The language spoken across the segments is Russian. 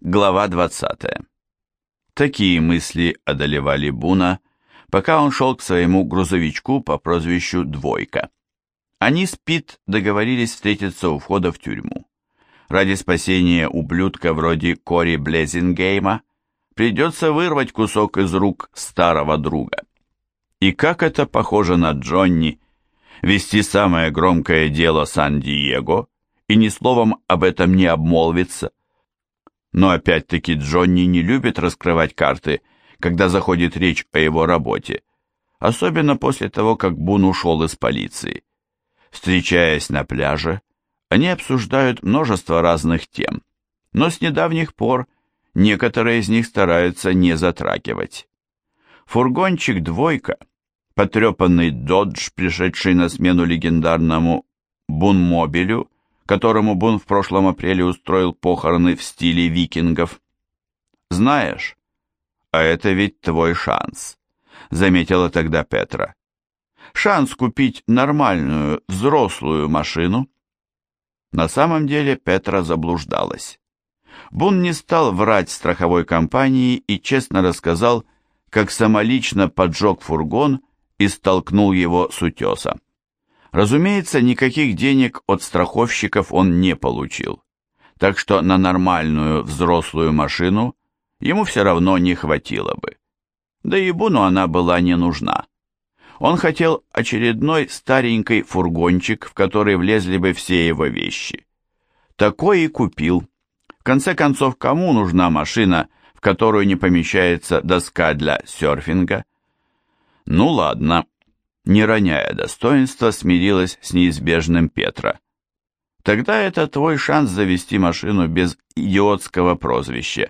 Глава 20. Такие мысли одолевали Буна, пока он шел к своему грузовичку по прозвищу «Двойка». Они с Пит договорились встретиться у входа в тюрьму. Ради спасения ублюдка вроде Кори Блезингейма придется вырвать кусок из рук старого друга. И как это похоже на Джонни, вести самое громкое дело Сан-Диего и ни словом об этом не обмолвиться. Но опять-таки Джонни не любит раскрывать карты, когда заходит речь о его работе, особенно после того, как Бун ушел из полиции. Встречаясь на пляже, они обсуждают множество разных тем, но с недавних пор некоторые из них стараются не затрагивать. Фургончик «Двойка», потрепанный «Додж», пришедший на смену легендарному «Бунмобилю», которому Бун в прошлом апреле устроил похороны в стиле викингов. «Знаешь, а это ведь твой шанс», — заметила тогда Петра. «Шанс купить нормальную, взрослую машину». На самом деле Петра заблуждалась. Бун не стал врать страховой компании и честно рассказал, как самолично поджег фургон и столкнул его с утеса. Разумеется, никаких денег от страховщиков он не получил, так что на нормальную взрослую машину ему все равно не хватило бы. Да и Буну она была не нужна. Он хотел очередной старенький фургончик, в который влезли бы все его вещи. Такой и купил. В конце концов, кому нужна машина, в которую не помещается доска для серфинга? Ну ладно. Не роняя достоинства, смирилась с неизбежным Петра. Тогда это твой шанс завести машину без идиотского прозвища.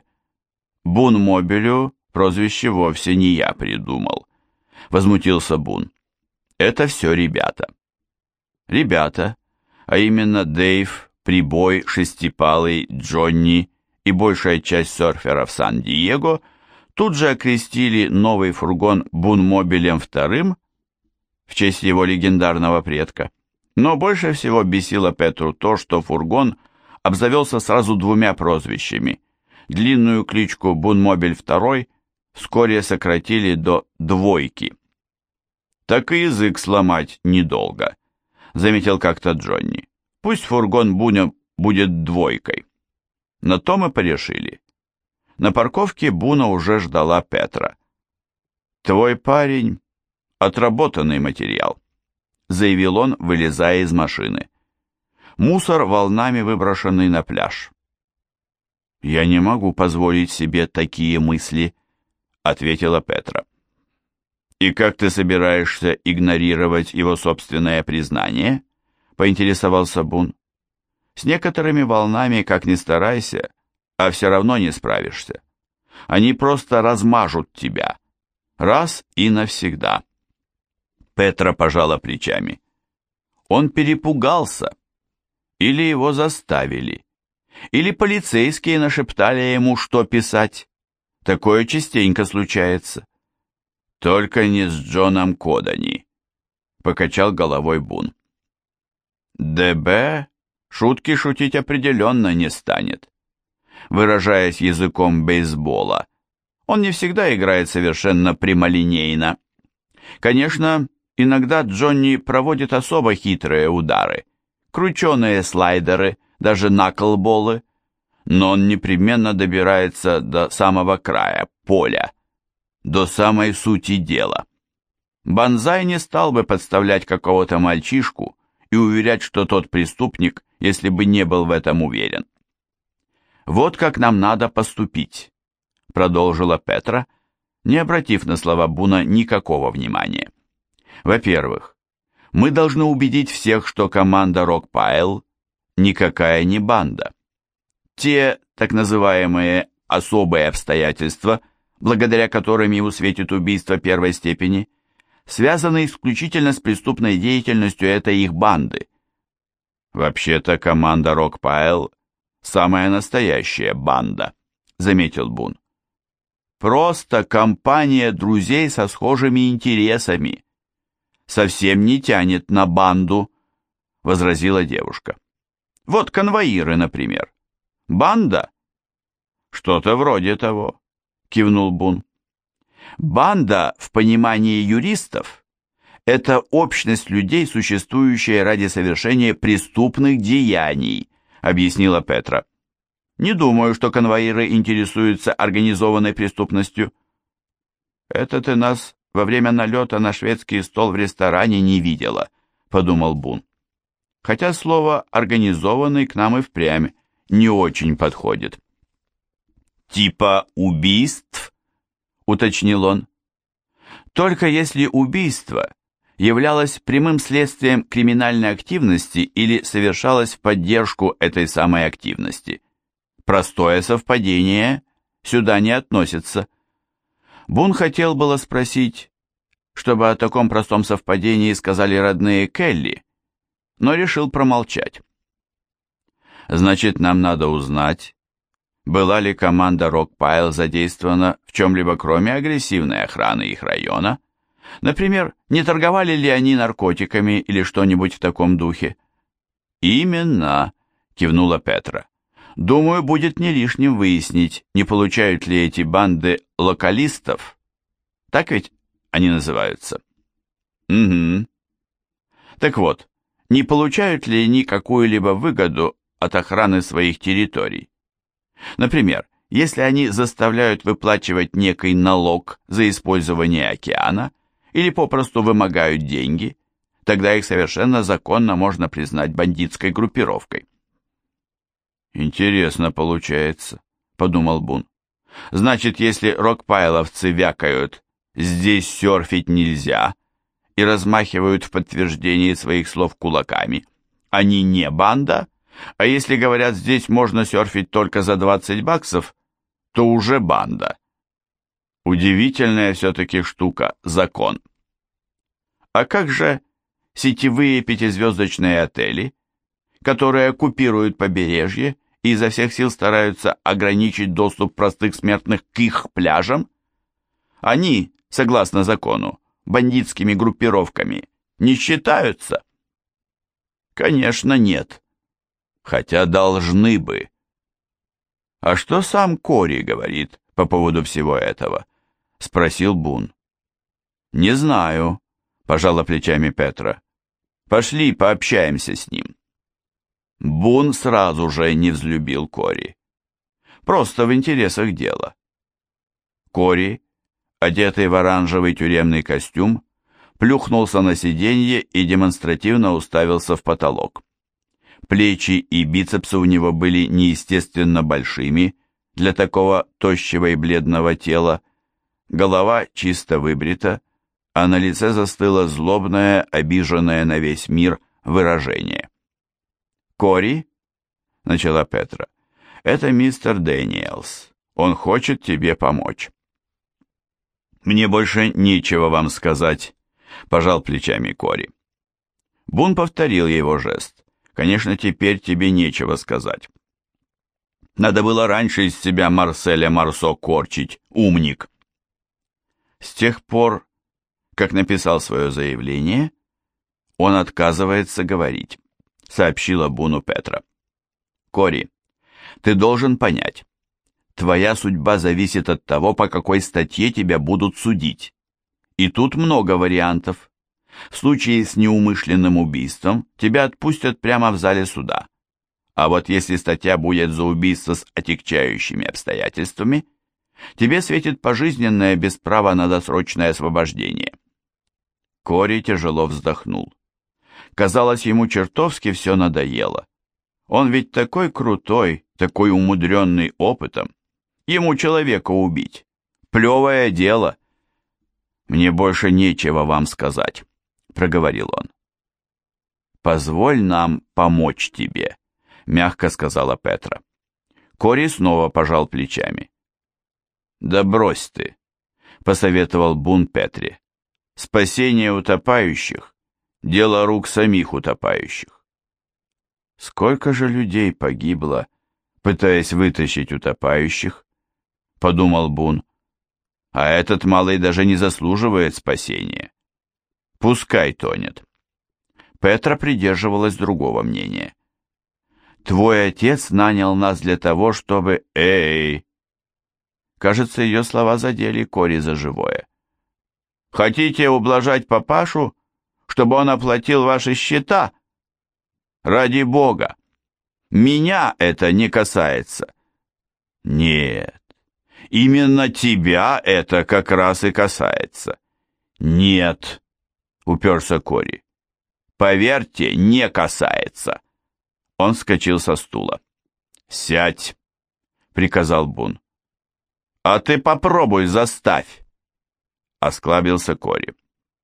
Бунмобилю прозвище вовсе не я придумал, возмутился Бун. Это все ребята. Ребята, а именно Дэйв, Прибой, Шестипалый, Джонни и большая часть серферов Сан-Диего тут же окрестили новый фургон Бунмобилем вторым, в честь его легендарного предка. Но больше всего бесило Петру то, что фургон обзавелся сразу двумя прозвищами. Длинную кличку Бунмобиль II вскоре сократили до «Двойки». «Так и язык сломать недолго», — заметил как-то Джонни. «Пусть фургон Буня будет «Двойкой». На то мы порешили. На парковке Буна уже ждала Петра. «Твой парень — отработанный материал», — заявил он, вылезая из машины. «Мусор, волнами выброшенный на пляж». «Я не могу позволить себе такие мысли», — ответила Петра. «И как ты собираешься игнорировать его собственное признание?» — поинтересовался Бун. «С некоторыми волнами, как ни старайся, а все равно не справишься. Они просто размажут тебя. Раз и навсегда». Петра пожала плечами. Он перепугался. Или его заставили. Или полицейские нашептали ему, что писать. Такое частенько случается. Только не с Джоном Кодани, покачал головой Бун. ДБ шутки шутить определенно не станет. Выражаясь языком бейсбола, он не всегда играет совершенно прямолинейно. Конечно, иногда Джонни проводит особо хитрые удары, крученые слайдеры, даже наклболы, но он непременно добирается до самого края поля, до самой сути дела. Банзай не стал бы подставлять какого-то мальчишку и уверять, что тот преступник, если бы не был в этом уверен. «Вот как нам надо поступить», — продолжила Петра, не обратив на слова Буна никакого внимания. «Во-первых, мы должны убедить всех, что команда Рокпайл никакая не банда. Те так называемые особые обстоятельства, благодаря которым ему светит убийство первой степени, связаны исключительно с преступной деятельностью этой их банды. Вообще-то команда Рокпайл – самая настоящая банда», – заметил Бун. «Просто компания друзей со схожими интересами. Совсем не тянет на банду», – возразила девушка. «Вот конвоиры, например. Банда? Что-то вроде того, кивнул Бун. Банда, в понимании юристов, это общность людей, существующая ради совершения преступных деяний, объяснила Петра. Не думаю, что конвоиры интересуются организованной преступностью. Это ты нас во время налета на шведский стол в ресторане не видела, подумал Бун. Хотя слово «организованный» к нам и впрямь не очень подходит. «Типа убийств?» — уточнил он. «Только если убийство являлось прямым следствием криминальной активности или совершалось в поддержку этой самой активности. Простое совпадение сюда не относится». Бун хотел было спросить, чтобы о таком простом совпадении сказали родные Келли, но решил промолчать. «Значит, нам надо узнать, была ли команда Рокпайл задействована в чем-либо кроме агрессивной охраны их района? Например, не торговали ли они наркотиками или что-нибудь в таком духе?» «Именно», — кивнула Петра. «Думаю, будет не лишним выяснить, не получают ли эти банды локалистов. Так ведь они называются?» «Угу. Так вот, не получают ли они какую-либо выгоду от охраны своих территорий? Например, если они заставляют выплачивать некий налог за использование океана или попросту вымогают деньги, тогда их совершенно законно можно признать бандитской группировкой». «Интересно получается», — подумал Бун. «Значит, если рокпайловцы вякают «здесь серфить нельзя» и размахивают в подтверждении своих слов кулаками, они не банда, а если говорят «здесь можно серфить только за 20 баксов», то уже банда. Удивительная все-таки штука — закон. А как же сетевые пятизвездочные отели, которые оккупируют побережье и изо всех сил стараются ограничить доступ простых смертных к их пляжам? Они, согласно закону, бандитскими группировками не считаются? Конечно, нет. Хотя должны бы. «А что сам Кори говорит по поводу всего этого?» — спросил Бун. «Не знаю», — пожала плечами Петра. «Пошли пообщаемся с ним». Бун сразу же не взлюбил Кори. Просто в интересах дела. Кори, одетый в оранжевый тюремный костюм, плюхнулся на сиденье и демонстративно уставился в потолок. Плечи и бицепсы у него были неестественно большими для такого тощего и бледного тела, голова чисто выбрита, а на лице застыло злобное, обиженное на весь мир выражение. «Кори», — начала Петра, — «это мистер Дэниелс. Он хочет тебе помочь». «Мне больше нечего вам сказать», — пожал плечами Кори. Бун повторил его жест. «Конечно, теперь тебе нечего сказать. Надо было раньше из себя Марселя Марсо корчить, умник». С тех пор, как написал свое заявление, он отказывается говорить, сообщила Буну Петра. «Кори, ты должен понять, твоя судьба зависит от того, по какой статье тебя будут судить. И тут много вариантов. В случае с неумышленным убийством тебя отпустят прямо в зале суда. А вот если статья будет за убийство с отягчающими обстоятельствами, тебе светит пожизненное без права на досрочное освобождение». Кори тяжело вздохнул. Казалось, ему чертовски все надоело. Он ведь такой крутой, такой умудренный опытом. Ему человека убить. Плевое дело. «Мне больше нечего вам сказать», — проговорил он. «Позволь нам помочь тебе», — мягко сказала Петра. Кори снова пожал плечами. «Да брось ты», — посоветовал Бун Петре. «Спасение утопающих — дело рук самих утопающих». «Сколько же людей погибло, пытаясь вытащить утопающих?» — подумал Бун. «А этот малый даже не заслуживает спасения. Пускай тонет». Петра придерживалась другого мнения. «Твой отец нанял нас для того, чтобы...» «Эй!» Кажется, ее слова задели Кори за живое. «Хотите ублажать папашу, чтобы он оплатил ваши счета? Ради Бога! Меня это не касается». «Нет, именно тебя это как раз и касается». «Нет», — уперся Кори. «Поверьте, не касается». Он вскочил со стула. «Сядь», — приказал Бун. «А ты попробуй заставь», — осклабился Кори.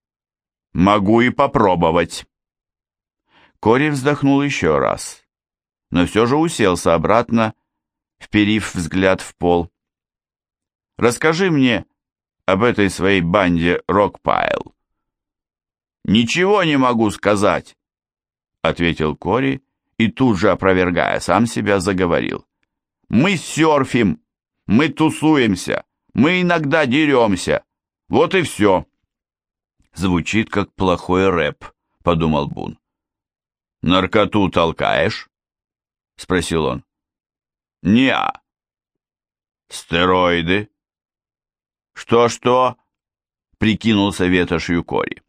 «Могу и попробовать». Кори вздохнул еще раз, но все же уселся обратно, вперив взгляд в пол. «Расскажи мне об этой своей банде Рокпайл». «Ничего не могу сказать», — ответил Кори и тут же, опровергая сам себя, заговорил. «Мы серфим, мы тусуемся, мы иногда деремся. Вот и все». «Звучит как плохой рэп», — подумал Бун. «Наркоту толкаешь?» — спросил он. «Не-а». «Стероиды?» «Что-что?» — прикинулся ветошью Кори.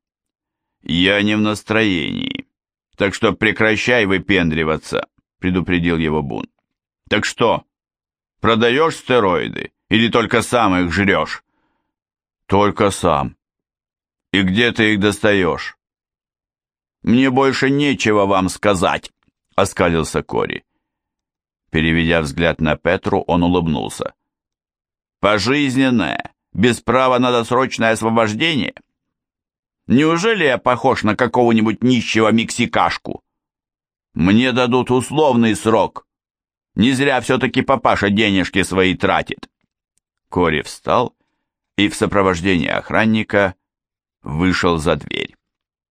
«Я не в настроении, так что прекращай выпендриваться», — предупредил его Бун. «Так что, продаешь стероиды или только сам их жрешь?» «Только сам». «И где ты их достаешь?» «Мне больше нечего вам сказать», — оскалился Кори. Переведя взгляд на Петру, он улыбнулся. «Пожизненное, без права на досрочное освобождение? Неужели я похож на какого-нибудь нищего мексикашку? Мне дадут условный срок. Не зря все-таки папаша денежки свои тратит». Кори встал и в сопровождении охранника вышел за дверь.